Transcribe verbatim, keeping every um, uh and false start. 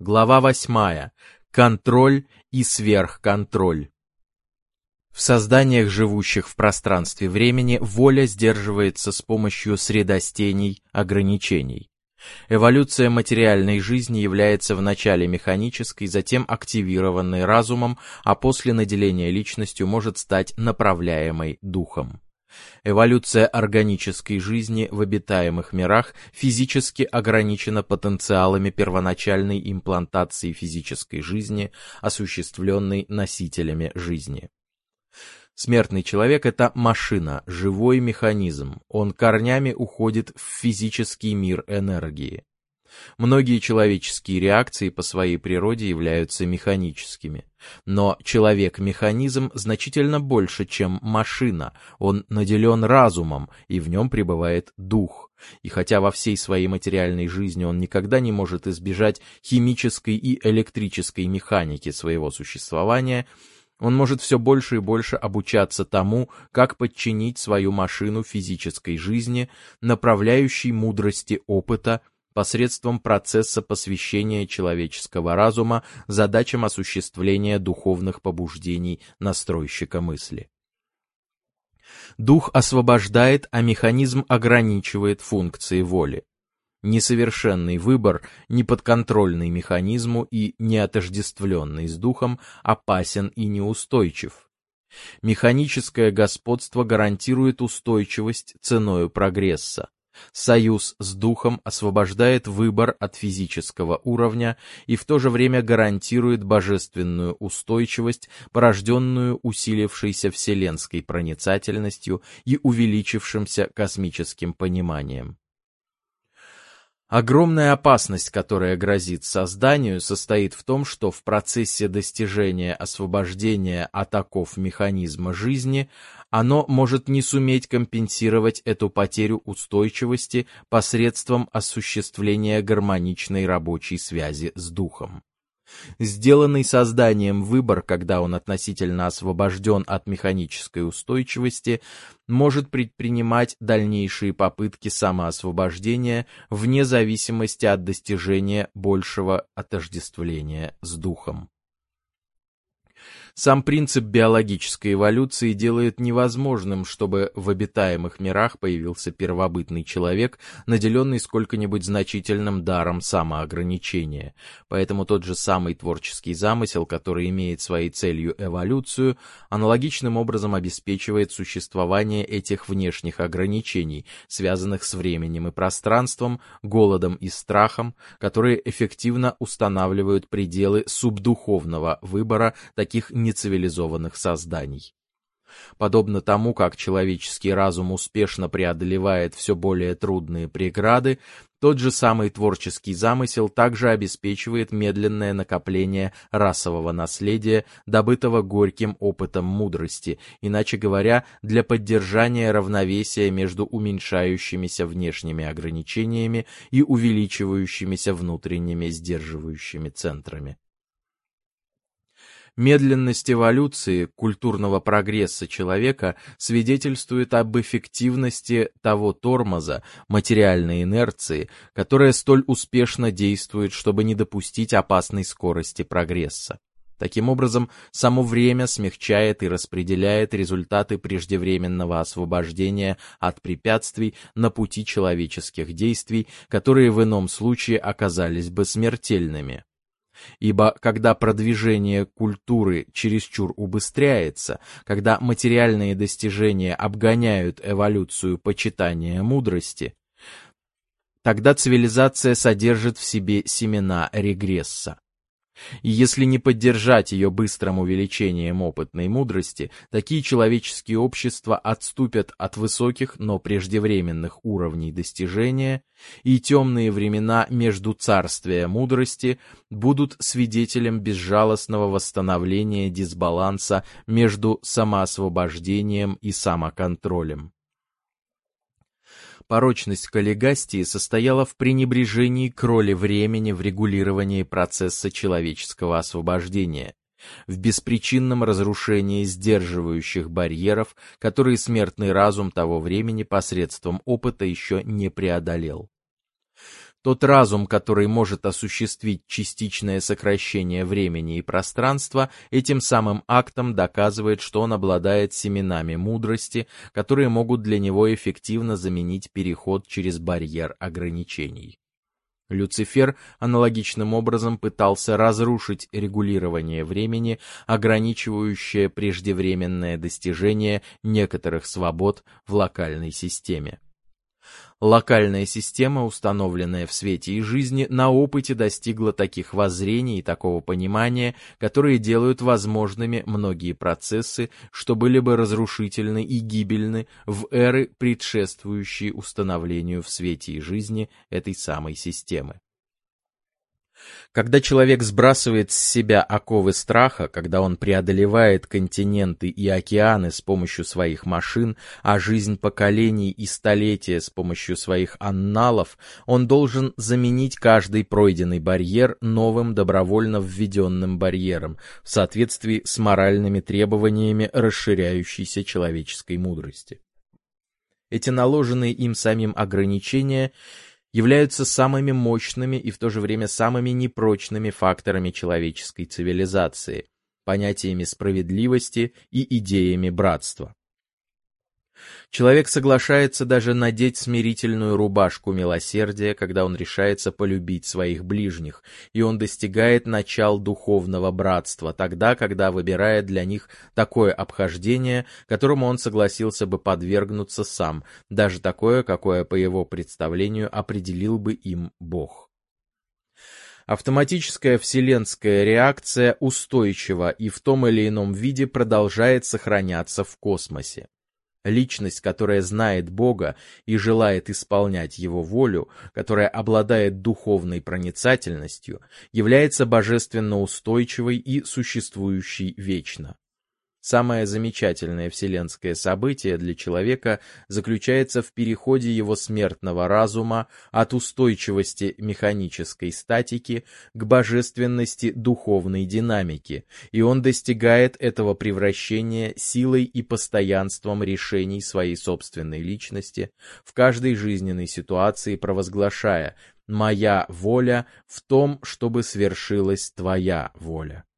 Глава восьмая. Контроль и сверхконтроль. В созданиях, живущих в пространстве времени, воля сдерживается с помощью средостений, ограничений. Эволюция материальной жизни является вначале механической, затем активированной разумом, а после наделения личностью может стать направляемой духом. Эволюция органической жизни в обитаемых мирах физически ограничена потенциалами первоначальной имплантации физической жизни, осуществленной носителями жизни. Смертный человек — это машина, живой механизм, он корнями уходит в физический мир энергии. Многие человеческие реакции по своей природе являются механическими. Но человек-механизм значительно больше, чем машина, он наделен разумом, и в нем пребывает дух. И хотя во всей своей материальной жизни он никогда не может избежать химической и электрической механики своего существования, он может все больше и больше обучаться тому, как подчинить свою машину физической жизни, направляющей мудрости опыта, посредством процесса посвящения человеческого разума задачам осуществления духовных побуждений настройщика мысли. Дух освобождает, а механизм ограничивает функции воли. Несовершенный выбор, неподконтрольный механизму и неотождествленный с духом, опасен и неустойчив. Механическое господство гарантирует устойчивость ценою прогресса. Союз с духом освобождает выбор от физического уровня и в то же время гарантирует божественную устойчивость, порожденную усилившейся вселенской проницательностью и увеличившимся космическим пониманием. Огромная опасность, которая грозит созданию, состоит в том, что в процессе достижения освобождения от оков механизма жизни оно может не суметь компенсировать эту потерю устойчивости посредством осуществления гармоничной рабочей связи с духом. Сделанный созданием выбор, когда он относительно освобожден от механической устойчивости, может предпринимать дальнейшие попытки самоосвобождения вне зависимости от достижения большего отождествления с духом. Сам принцип биологической эволюции делает невозможным, чтобы в обитаемых мирах появился первобытный человек, наделенный сколько-нибудь значительным даром самоограничения. Поэтому тот же самый творческий замысел, который имеет своей целью эволюцию, аналогичным образом обеспечивает существование этих внешних ограничений, связанных с временем и пространством, голодом и страхом, которые эффективно устанавливают пределы субдуховного выбора таких нецивилизованных созданий. Подобно тому, как человеческий разум успешно преодолевает все более трудные преграды, тот же самый творческий замысел также обеспечивает медленное накопление расового наследия, добытого горьким опытом мудрости, иначе говоря, для поддержания равновесия между уменьшающимися внешними ограничениями и увеличивающимися внутренними сдерживающими центрами. Медленность эволюции культурного прогресса человека свидетельствует об эффективности того тормоза, материальной инерции, которая столь успешно действует, чтобы не допустить опасной скорости прогресса. Таким образом, само время смягчает и распределяет результаты преждевременного освобождения от препятствий на пути человеческих действий, которые в ином случае оказались бы смертельными. Ибо когда продвижение культуры чересчур убыстряется, когда материальные достижения обгоняют эволюцию почитания мудрости, тогда цивилизация содержит в себе семена регресса. И если не поддержать ее быстрым увеличением опытной мудрости, такие человеческие общества отступят от высоких, но преждевременных уровней достижения, и темные времена между царствия мудрости будут свидетелем безжалостного восстановления дисбаланса между самоосвобождением и самоконтролем. Порочность каллигастии состояла в пренебрежении к роли времени в регулировании процесса человеческого освобождения, в беспричинном разрушении сдерживающих барьеров, которые смертный разум того времени посредством опыта еще не преодолел. Тот разум, который может осуществить частичное сокращение времени и пространства, этим самым актом доказывает, что он обладает семенами мудрости, которые могут для него эффективно заменить переход через барьер ограничений. Люцифер аналогичным образом пытался разрушить регулирование времени, ограничивающее преждевременное достижение некоторых свобод в локальной системе. Локальная система, установленная в свете и жизни, на опыте достигла таких воззрений и такого понимания, которые делают возможными многие процессы, что были бы разрушительны и гибельны в эры, предшествующие установлению в свете и жизни этой самой системы. Когда человек сбрасывает с себя оковы страха, когда он преодолевает континенты и океаны с помощью своих машин, а жизнь поколений и столетия с помощью своих анналов, он должен заменить каждый пройденный барьер новым добровольно введенным барьером в соответствии с моральными требованиями расширяющейся человеческой мудрости. Эти наложенные им самим ограничения являются самыми мощными и в то же время самыми непрочными факторами человеческой цивилизации, понятиями справедливости и идеями братства. Человек соглашается даже надеть смирительную рубашку милосердия, когда он решается полюбить своих ближних, и он достигает начал духовного братства, тогда, когда выбирает для них такое обхождение, которому он согласился бы подвергнуться сам, даже такое, какое, по его представлению, определил бы им Бог. Автоматическая вселенская реакция устойчива и в том или ином виде продолжает сохраняться в космосе. Личность, которая знает Бога и желает исполнять Его волю, которая обладает духовной проницательностью, является божественно устойчивой и существующей вечно. Самое замечательное вселенское событие для человека заключается в переходе его смертного разума от устойчивости механической статики к божественности духовной динамики, и он достигает этого превращения силой и постоянством решений своей собственной личности в каждой жизненной ситуации, провозглашая: «Моя воля в том, чтобы свершилась Твоя воля».